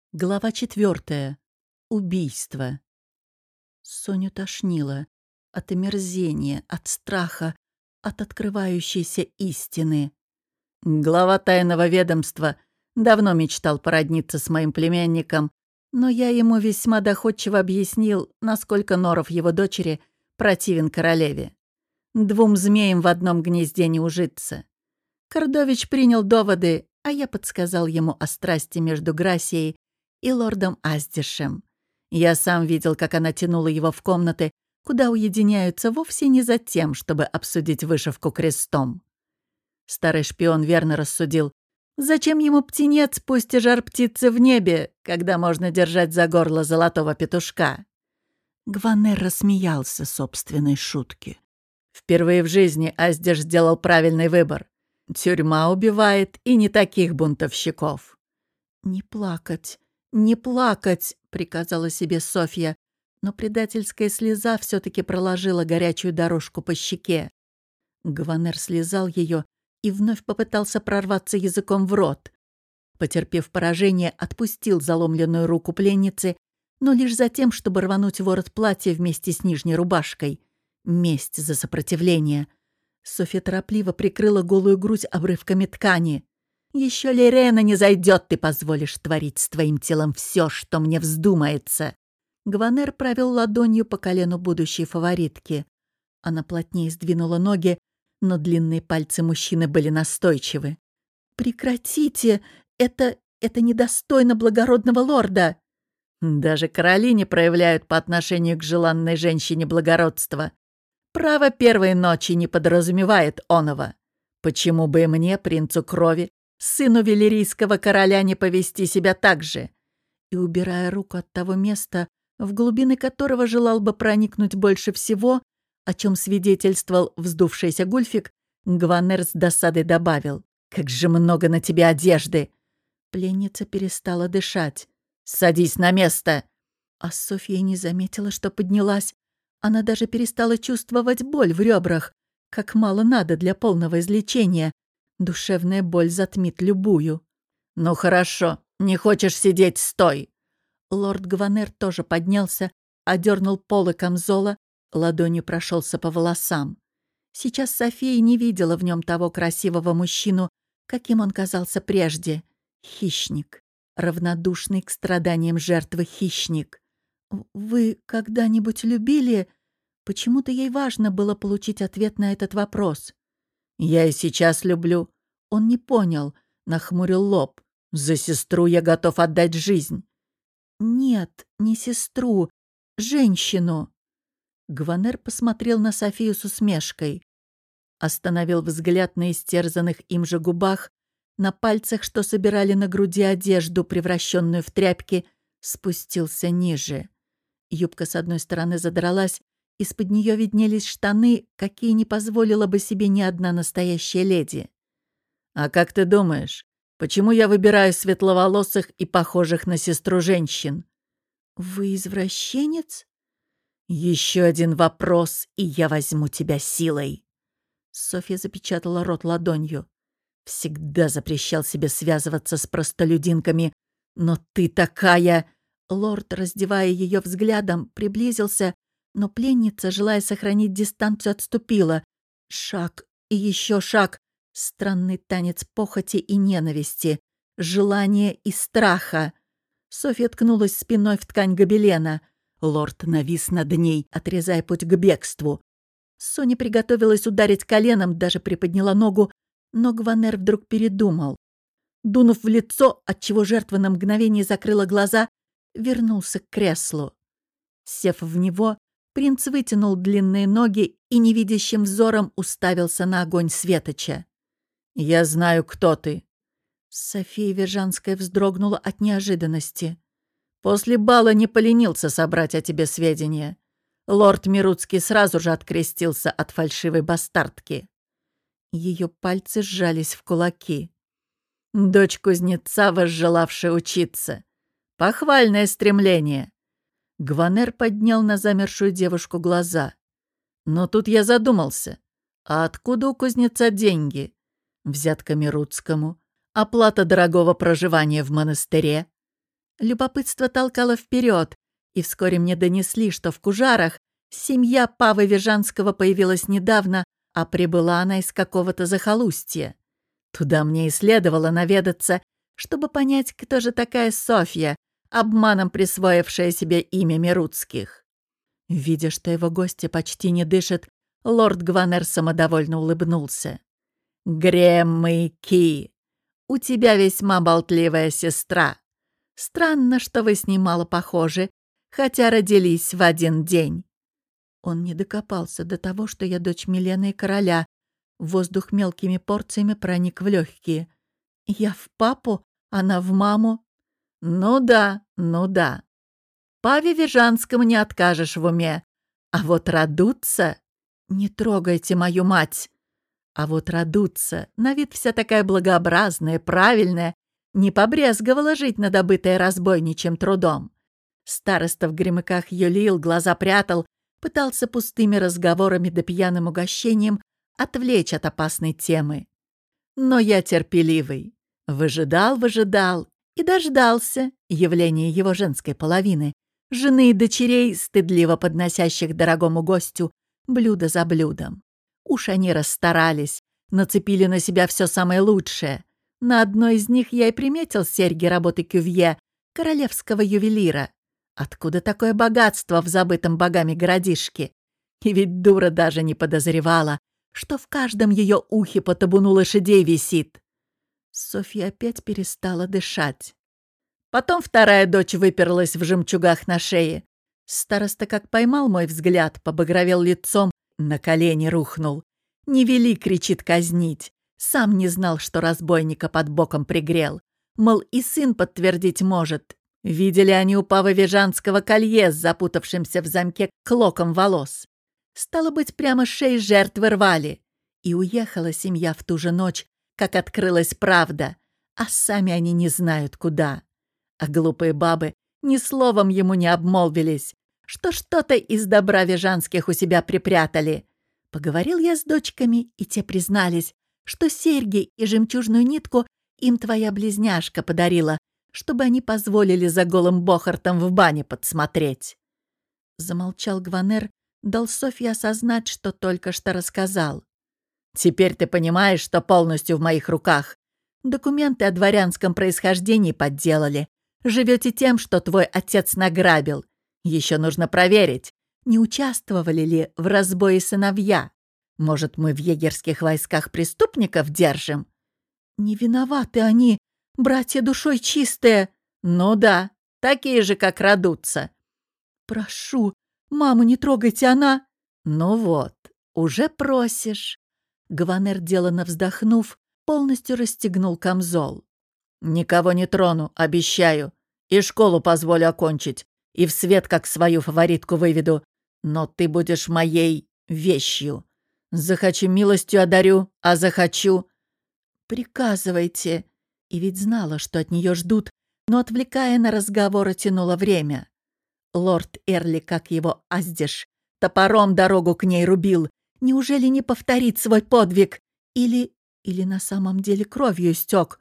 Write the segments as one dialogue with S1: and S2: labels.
S1: Глава 4. Убийство. Соню тошнило от омерзения, от страха, от открывающейся истины. Глава тайного ведомства давно мечтал породниться с моим племянником, но я ему весьма доходчиво объяснил, насколько норов его дочери противен королеве. 2 змеям в одном гнезде не ужиться. Кордович принял доводы, а я подсказал ему о страсти между Грасией и лордом Аздишем. Я сам видел, как она тянула его в комнаты, куда уединяются вовсе не за тем, чтобы обсудить вышивку крестом. Старый шпион верно рассудил. Зачем ему птенец, пусть и жар птицы в небе, когда можно держать за горло золотого петушка? Гванер рассмеялся собственной шутке. Впервые в жизни Аздиш сделал правильный выбор. Тюрьма убивает и не таких бунтовщиков. «Не плакать, не плакать», — приказала себе Софья, но предательская слеза все-таки проложила горячую дорожку по щеке. Гванер слезал ее и вновь попытался прорваться языком в рот. Потерпев поражение, отпустил заломленную руку пленницы, но лишь за тем, чтобы рвануть ворот платья вместе с нижней рубашкой. Месть за сопротивление. Софья торопливо прикрыла голую грудь обрывками ткани. «Еще Лирена не зайдет, ты позволишь творить с твоим телом все, что мне вздумается». Гванер провел ладонью по колену будущей фаворитки. Она плотнее сдвинула ноги, но длинные пальцы мужчины были настойчивы. «Прекратите! Это недостойно благородного лорда!» Даже короли не проявляют по отношению к желанной женщине благородства. Право первой ночи не подразумевает оного. Почему бы и мне, принцу крови, сыну велерийского короля, не повести себя так же? И, убирая руку от того места, в глубины которого желал бы проникнуть больше всего, о чем свидетельствовал вздувшийся гульфик, Гванер с досадой добавил: «Как же много на тебе одежды!» Пленница перестала дышать. «Садись на место!» А Софья не заметила, что поднялась. Она даже перестала чувствовать боль в ребрах, как мало надо для полного излечения. Душевная боль затмит любую. «Ну хорошо, не хочешь сидеть, стой!» Лорд Гванер тоже поднялся, одернул полы камзола, ладонью прошелся по волосам. Сейчас София не видела в нем того красивого мужчину, каким он казался прежде. Хищник, равнодушный к страданиям жертвы хищник. «Вы когда-нибудь любили?» Почему-то ей важно было получить ответ на этот вопрос. «Я и сейчас люблю». Он не понял, нахмурил лоб. «За сестру я готов отдать жизнь». «Нет, не сестру, женщину». Гванер посмотрел на Софию с усмешкой. Остановил взгляд на истерзанных им же губах, на пальцах, что собирали на груди одежду, превращенную в тряпки, спустился ниже. Юбка с одной стороны задралась, из-под нее виднелись штаны, какие не позволила бы себе ни одна настоящая леди. «А как ты думаешь, почему я выбираю светловолосых и похожих на сестру женщин?» «Вы извращенец?» «Еще один вопрос, и я возьму тебя силой». Софья запечатала рот ладонью. «Всегда запрещал себе связываться с простолюдинками, но ты такая...» Лорд, раздевая ее взглядом, приблизился, но пленница, желая сохранить дистанцию, отступила. Шаг и еще шаг. Странный танец похоти и ненависти, желания и страха. Софья ткнулась спиной в ткань гобелена. Лорд навис над ней, отрезая путь к бегству. Соня приготовилась ударить коленом, даже приподняла ногу, но Гванер вдруг передумал. Дунув в лицо, отчего жертва на мгновение закрыла глаза, вернулся к креслу. Сев в него, принц вытянул длинные ноги и невидящим взором уставился на огонь светоча. «Я знаю, кто ты». София Вержанская вздрогнула от неожиданности. «После бала не поленился собрать о тебе сведения. Лорд Мируцкий сразу же открестился от фальшивой бастардки». Ее пальцы сжались в кулаки. «Дочь кузнеца, возжелавшая учиться. Похвальное стремление». Гванер поднял на замершую девушку глаза. «Но тут я задумался. А откуда у кузнеца деньги? Взятка Мируцкому, оплата дорогого проживания в монастыре». Любопытство толкало вперед, и вскоре мне донесли, что в Кужарах семья Павы Вижанского появилась недавно, а прибыла она из какого-то захолустья. Туда мне и следовало наведаться, чтобы понять, кто же такая Софья, обманом присвоившая себе имя Мируцких. Видя, что его гости почти не дышат, лорд Гванер самодовольно улыбнулся. «Гремыки, у тебя весьма болтливая сестра. Странно, что вы с ней мало похожи, хотя родились в один день». Он не докопался до того, что я дочь Милены и короля. Воздух мелкими порциями проник в легкие. Я в папу, она в маму. Ну да, ну да. Паве Вижанскому не откажешь в уме. А вот Радуца... Не трогайте мою мать. А вот Радуца, на вид вся такая благообразная, правильная, не побрезговала жить на добытое разбойничьим трудом. Староста в гремыках юлил, глаза прятал, пытался пустыми разговорами да пьяным угощением отвлечь от опасной темы. Но я терпеливый. Выжидал и дождался явления его женской половины, жены и дочерей, стыдливо подносящих дорогому гостю блюдо за блюдом. Уж они расстарались, нацепили на себя все самое лучшее. На одной из них я и приметил серьги работы Кювье, королевского ювелира. Откуда такое богатство в забытом богами городишке? И ведь дура даже не подозревала, что в каждом ее ухе по табуну лошадей висит. Софья опять перестала дышать. Потом вторая дочь выперлась в жемчугах на шее. Староста как поймал мой взгляд, побагровел лицом, на колени рухнул. «Не вели!» — кричит казнить. Сам не знал, что разбойника под боком пригрел. Мол, и сын подтвердить может. Видели они у Павы Вижанского колье с запутавшимся в замке клоком волос. Стало быть, прямо шеи жертвы рвали. И уехала семья в ту же ночь, как открылась правда, а сами они не знают куда. А глупые бабы ни словом ему не обмолвились, что что-то из добра Вижанских у себя припрятали. Поговорил я с дочками, и те признались, что серьги и жемчужную нитку им твоя близняшка подарила, чтобы они позволили за голым бохортом в бане подсмотреть. Замолчал Гванер, дал Софье осознать, что только что рассказал. «Теперь ты понимаешь, что полностью в моих руках. Документы о дворянском происхождении подделали. Живете тем, что твой отец награбил. Еще нужно проверить, не участвовали ли в разбое сыновья. Может, мы в егерских войсках преступников держим?» «Не виноваты они, братья душой чистые». «Ну да, такие же, как Радуца». «Прошу, маму не трогайте, она...» «Ну вот, уже просишь». Гванер, деланно вздохнув, полностью расстегнул камзол. «Никого не трону, обещаю. И школу позволю окончить, и в свет как свою фаворитку выведу. Но ты будешь моей вещью. Захочу, милостью одарю, а захочу...» «Приказывайте». И ведь знала, что от нее ждут, но, отвлекая на разговор, тянуло время. Лорд Эрли, как его Аздиш, топором дорогу к ней рубил. Неужели не повторит свой подвиг? Или на самом деле кровью истек?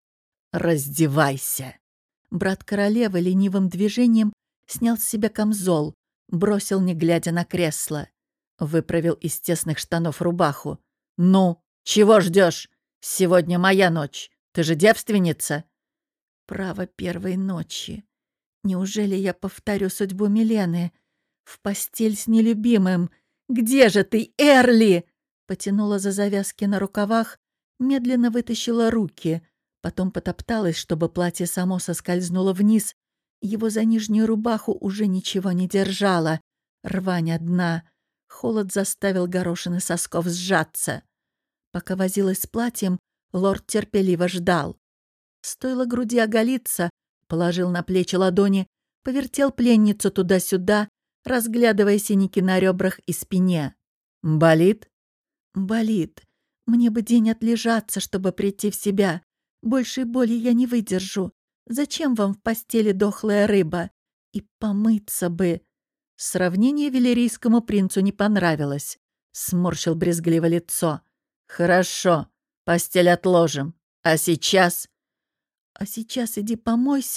S1: «Раздевайся!» Брат королевы ленивым движением снял с себя камзол, бросил, не глядя на кресло. Выправил из тесных штанов рубаху. «Ну, чего ждешь? Сегодня моя ночь. Ты же девственница?» «Право первой ночи. Неужели я повторю судьбу Милены? В постель с нелюбимым. Где же ты, Эрли?» Потянула за завязки на рукавах, медленно вытащила руки, потом потопталась, чтобы платье само соскользнуло вниз. Его за нижнюю рубаху уже ничего не держало. Рвань одна. Холод заставил горошины сосков сжаться. Пока возилась с платьем, лорд терпеливо ждал. Стоило груди оголиться, положил на плечи ладони, повертел пленницу туда-сюда, разглядывая синяки на ребрах и спине. «Болит?» «Болит. Мне бы день отлежаться, чтобы прийти в себя. Большей боли я не выдержу. Зачем вам в постели дохлая рыба? И помыться бы». Сравнение велерийскому принцу не понравилось. Сморщил брезгливо лицо. «Хорошо, постель отложим. А сейчас...» «А сейчас иди помойся», —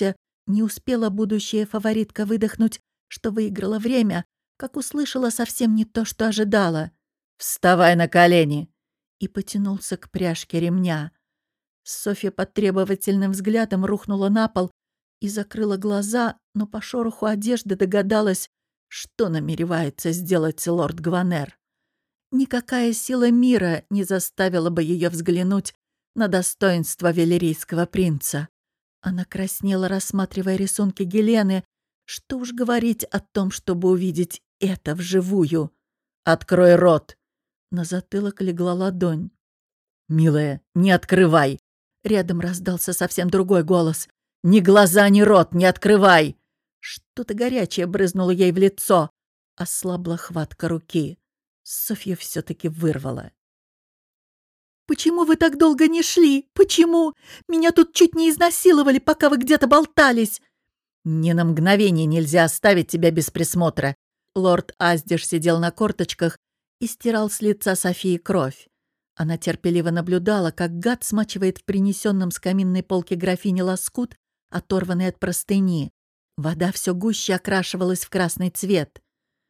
S1: Не успела будущая фаворитка выдохнуть, что выиграла время, как услышала совсем не то, что ожидала. «Вставай на колени!» и потянулся к пряжке ремня. Софья под требовательным взглядом рухнула на пол и закрыла глаза, но по шороху одежды догадалась, что намеревается сделать лорд Гванер. Никакая сила мира не заставила бы ее взглянуть на достоинство велерийского принца. Она краснела, рассматривая рисунки Гелены. Что уж говорить о том, чтобы увидеть это вживую. «Открой рот!» На затылок легла ладонь. «Милая, не открывай!» Рядом раздался совсем другой голос. «Ни глаза, ни рот не открывай!» Что-то горячее брызнуло ей в лицо. Ослабла хватка руки. Софья все-таки вырвала. «Почему вы так долго не шли? Почему? Меня тут чуть не изнасиловали, пока вы где-то болтались!» «Ни на мгновение нельзя оставить тебя без присмотра!» Лорд Аздиш сидел на корточках и стирал с лица Софии кровь. Она терпеливо наблюдала, как гад смачивает в принесенном с каминной полки графине лоскут, оторванный от простыни. Вода все гуще окрашивалась в красный цвет.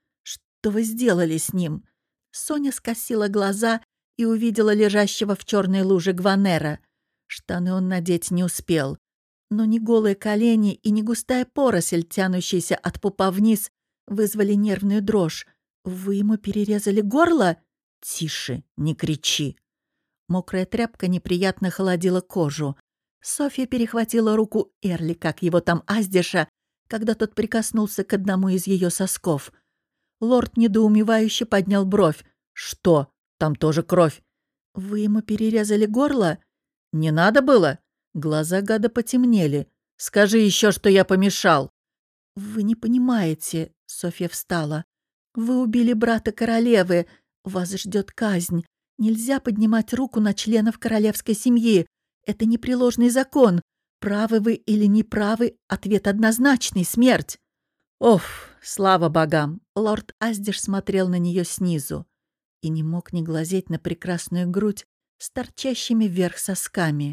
S1: «Что вы сделали с ним?» Соня скосила глаза и увидела лежащего в черной луже Гванера. Штаны он надеть не успел. Но ни голые колени и ни густая поросль, тянущаяся от пупа вниз, вызвали нервную дрожь. «Вы ему перерезали горло?» «Тише, не кричи!» Мокрая тряпка неприятно холодила кожу. Софья перехватила руку Эрли, как его там Аздиша, когда тот прикоснулся к одному из ее сосков. Лорд недоумевающе поднял бровь. «Что? Там тоже кровь». «Вы ему перерезали горло?» «Не надо было?» Глаза гада потемнели. «Скажи еще, что я помешал». «Вы не понимаете», — Софья встала. «Вы убили брата королевы. Вас ждет казнь. Нельзя поднимать руку на членов королевской семьи. Это непреложный закон. Правы вы или не правы, ответ однозначный — смерть». «Оф, слава богам!» Лорд Аздиш смотрел на нее снизу и не мог не глазеть на прекрасную грудь с торчащими вверх сосками.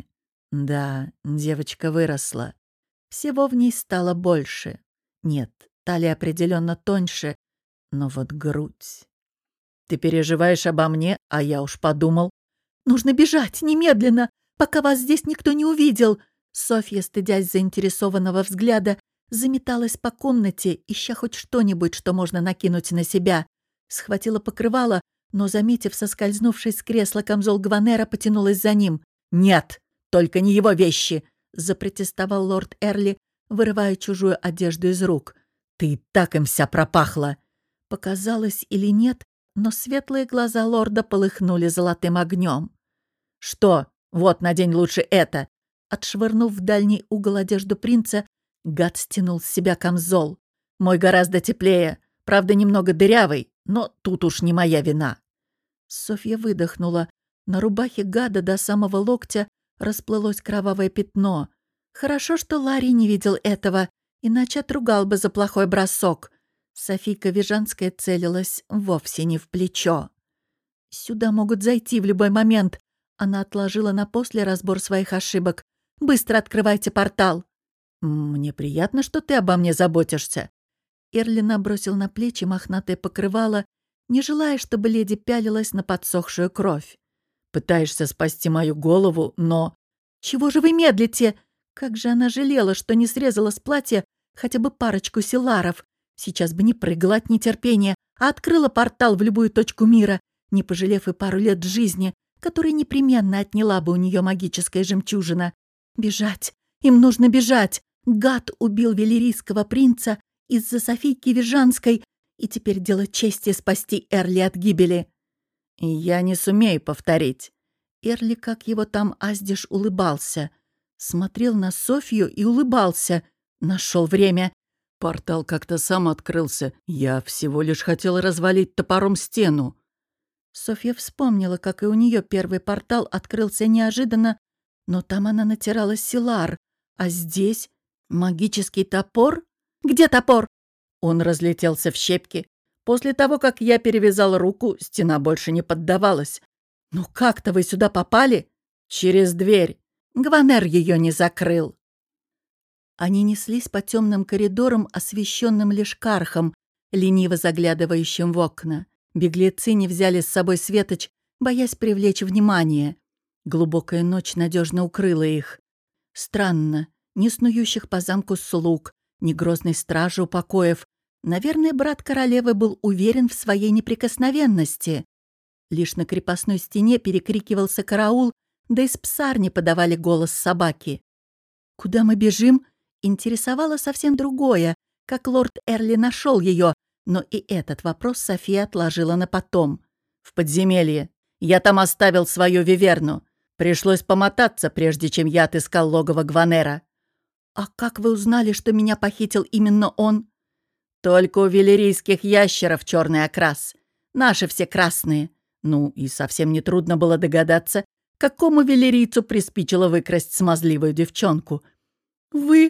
S1: Да, девочка выросла. Всего в ней стало больше. Нет, талия определенно тоньше, но вот грудь. «Ты переживаешь обо мне, а я уж подумал...» «Нужно бежать, немедленно, пока вас здесь никто не увидел!» Софья, стыдясь заинтересованного взгляда, заметалась по комнате, ища хоть что-нибудь, что можно накинуть на себя. Схватила покрывало, но, заметив соскользнувший с кресла камзол Гванера, потянулась за ним. «Нет, только не его вещи!» — запротестовал лорд Эрли, вырывая чужую одежду из рук. «Ты и так им вся пропахла!» Показалось или нет, но светлые глаза лорда полыхнули золотым огнем. «Что? Вот, надень лучше это!» Отшвырнув в дальний угол одежду принца, гад стянул с себя камзол. «Мой гораздо теплее, правда, немного дырявый, но тут уж не моя вина». Софья выдохнула. На рубахе гада до самого локтя расплылось кровавое пятно. Хорошо, что Ларри не видел этого, иначе отругал бы за плохой бросок. Софийка Вижанская целилась вовсе не в плечо. «Сюда могут зайти в любой момент». Она отложила на после разбор своих ошибок. «Быстро открывайте портал». «Мне приятно, что ты обо мне заботишься». Эрли набросил на плечи мохнатое покрывало, не желая, чтобы леди пялилась на подсохшую кровь. «Пытаешься спасти мою голову, но...» «Чего же вы медлите?» Как же она жалела, что не срезала с платья хотя бы парочку селаров. Сейчас бы не прыгала от нетерпения, а открыла портал в любую точку мира, не пожалев и пару лет жизни, которые непременно отняла бы у нее магическая жемчужина. Бежать! Им нужно бежать! Гад убил велерийского принца из-за Софийки Вижанской, и теперь дело чести спасти Эрли от гибели. «Я не сумею повторить». Эрли, как его там Аздиш, улыбался. Смотрел на Софью и улыбался. Нашел время. «Портал как-то сам открылся. Я всего лишь хотел развалить топором стену». Софья вспомнила, как и у нее первый портал открылся неожиданно, но там она натирала селар, а здесь магический топор? Где топор? Он разлетелся в щепки. После того, как я перевязал руку, стена больше не поддавалась. «Ну как-то вы сюда попали?» «Через дверь. Гванер ее не закрыл». Они неслись по темным коридорам, освещенным лишь кархом, лениво заглядывающим в окна. Беглецы не взяли с собой светоч, боясь привлечь внимание. Глубокая ночь надежно укрыла их. Странно, ни снующих по замку слуг, ни грозной стражи у покоев. Наверное, брат королевы был уверен в своей неприкосновенности. Лишь на крепостной стене перекрикивался караул, да из псарни подавали голос собаки. «Куда мы бежим?» Интересовало совсем другое, как лорд Эрли нашел ее, но и этот вопрос София отложила на потом. «В подземелье. Я там оставил свою виверну. Пришлось помотаться, прежде чем я отыскал логово Гванера». «А как вы узнали, что меня похитил именно он?» «Только у велерийских ящеров черный окрас. Наши все красные. Ну, и совсем нетрудно было догадаться, какому велерийцу приспичило выкрасть смазливую девчонку». «Вы...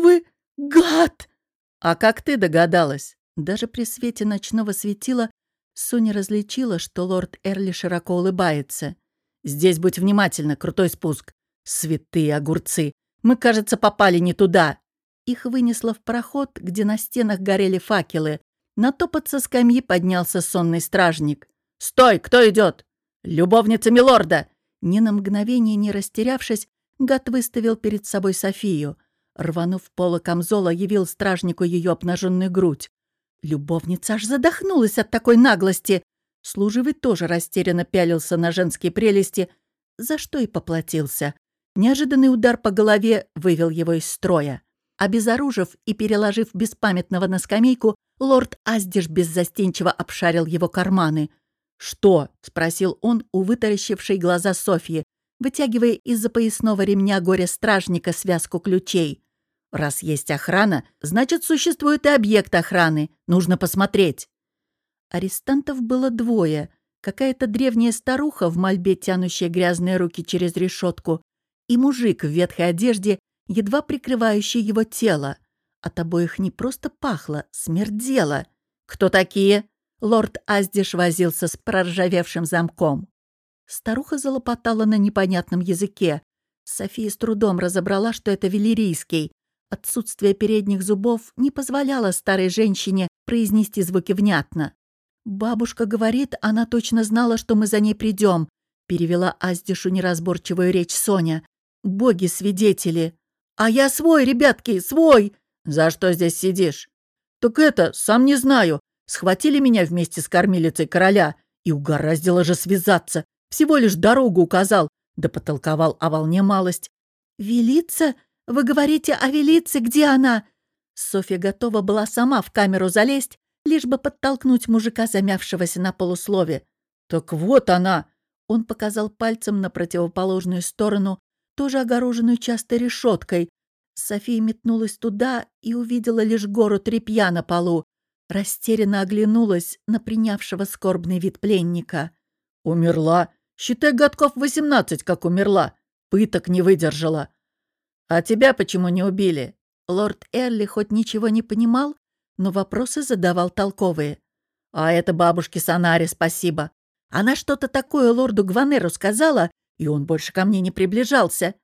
S1: гад!» «А как ты догадалась?» Даже при свете ночного светила Соня различила, что лорд Эрли широко улыбается. «Здесь будь внимательна, крутой спуск. Святые огурцы! Мы, кажется, попали не туда!» Их вынесло в проход, где на стенах горели факелы. На топот со скамьи поднялся сонный стражник. «Стой! Кто идет?» «Любовница милорда!» Ни на мгновение не растерявшись, гад выставил перед собой Софию. Рванув поло камзола, явил стражнику ее обнаженную грудь. Любовница аж задохнулась от такой наглости. Служивый тоже растерянно пялился на женские прелести, за что и поплатился. Неожиданный удар по голове вывел его из строя. Обезоружив и переложив беспамятного на скамейку, лорд Аздиш беззастенчиво обшарил его карманы. «Что?» — спросил он у вытаращившей глаза Софьи, вытягивая из-за поясного ремня горе-стражника связку ключей. «Раз есть охрана, значит, существует и объект охраны. Нужно посмотреть». Арестантов было двое. Какая-то древняя старуха в мольбе, тянущая грязные руки через решетку, и мужик в ветхой одежде, едва прикрывающий его тело. От обоих не просто пахло, смердело. «Кто такие?» Лорд Аздиш возился с проржавевшим замком. Старуха залопотала на непонятном языке. София с трудом разобрала, что это велерийский. Отсутствие передних зубов не позволяло старой женщине произнести звуки внятно. «Бабушка говорит, она точно знала, что мы за ней придем», — перевела Аздишу неразборчивую речь Соня. «Боги-свидетели». «А я свой, ребятки, свой!» «За что здесь сидишь?» «Так это, сам не знаю. Схватили меня вместе с кормилицей короля. И угораздило же связаться. Всего лишь дорогу указал, да потолковал о волне малость». «Велица? Вы говорите о Велице, где она?» Софья готова была сама в камеру залезть, лишь бы подтолкнуть мужика, замявшегося на полуслове. «Так вот она!» Он показал пальцем на противоположную сторону, тоже огороженную частой решеткой. София метнулась туда и увидела лишь гору тряпья на полу. Растерянно оглянулась на принявшего скорбный вид пленника. «Умерла. Считай, годков 18, как умерла. Пыток не выдержала». «А тебя почему не убили?» Лорд Эрли хоть ничего не понимал, но вопросы задавал толковые. «А это бабушке Санаре спасибо. Она что-то такое лорду Гванеру сказала, и он больше ко мне не приближался.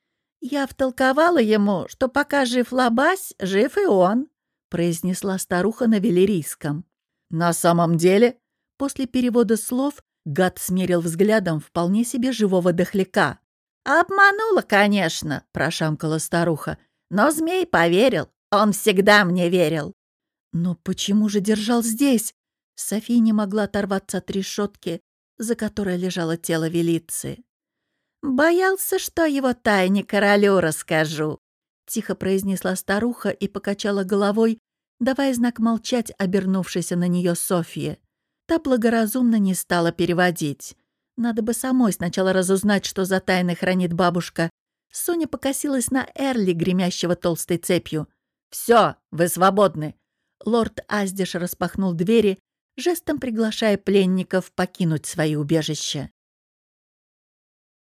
S1: Я втолковала ему, что пока жив Лабась, жив и он», произнесла старуха на велерийском. «На самом деле?» После перевода слов гад смерил взглядом вполне себе живого дохляка. «Обманула, конечно», — прошамкала старуха. «Но змей поверил. Он всегда мне верил». «Но почему же держал здесь?» София не могла оторваться от решетки, за которой лежало тело Велицы. «Боялся, что его тайне королю расскажу», — тихо произнесла старуха и покачала головой, давая знак молчать обернувшейся на нее Софье. Та благоразумно не стала переводить. Надо бы самой сначала разузнать, что за тайны хранит бабушка. Соня покосилась на Эрли, гремящего толстой цепью. «Все, вы свободны!» Лорд Аздиш распахнул двери, жестом приглашая пленников покинуть свои убежища.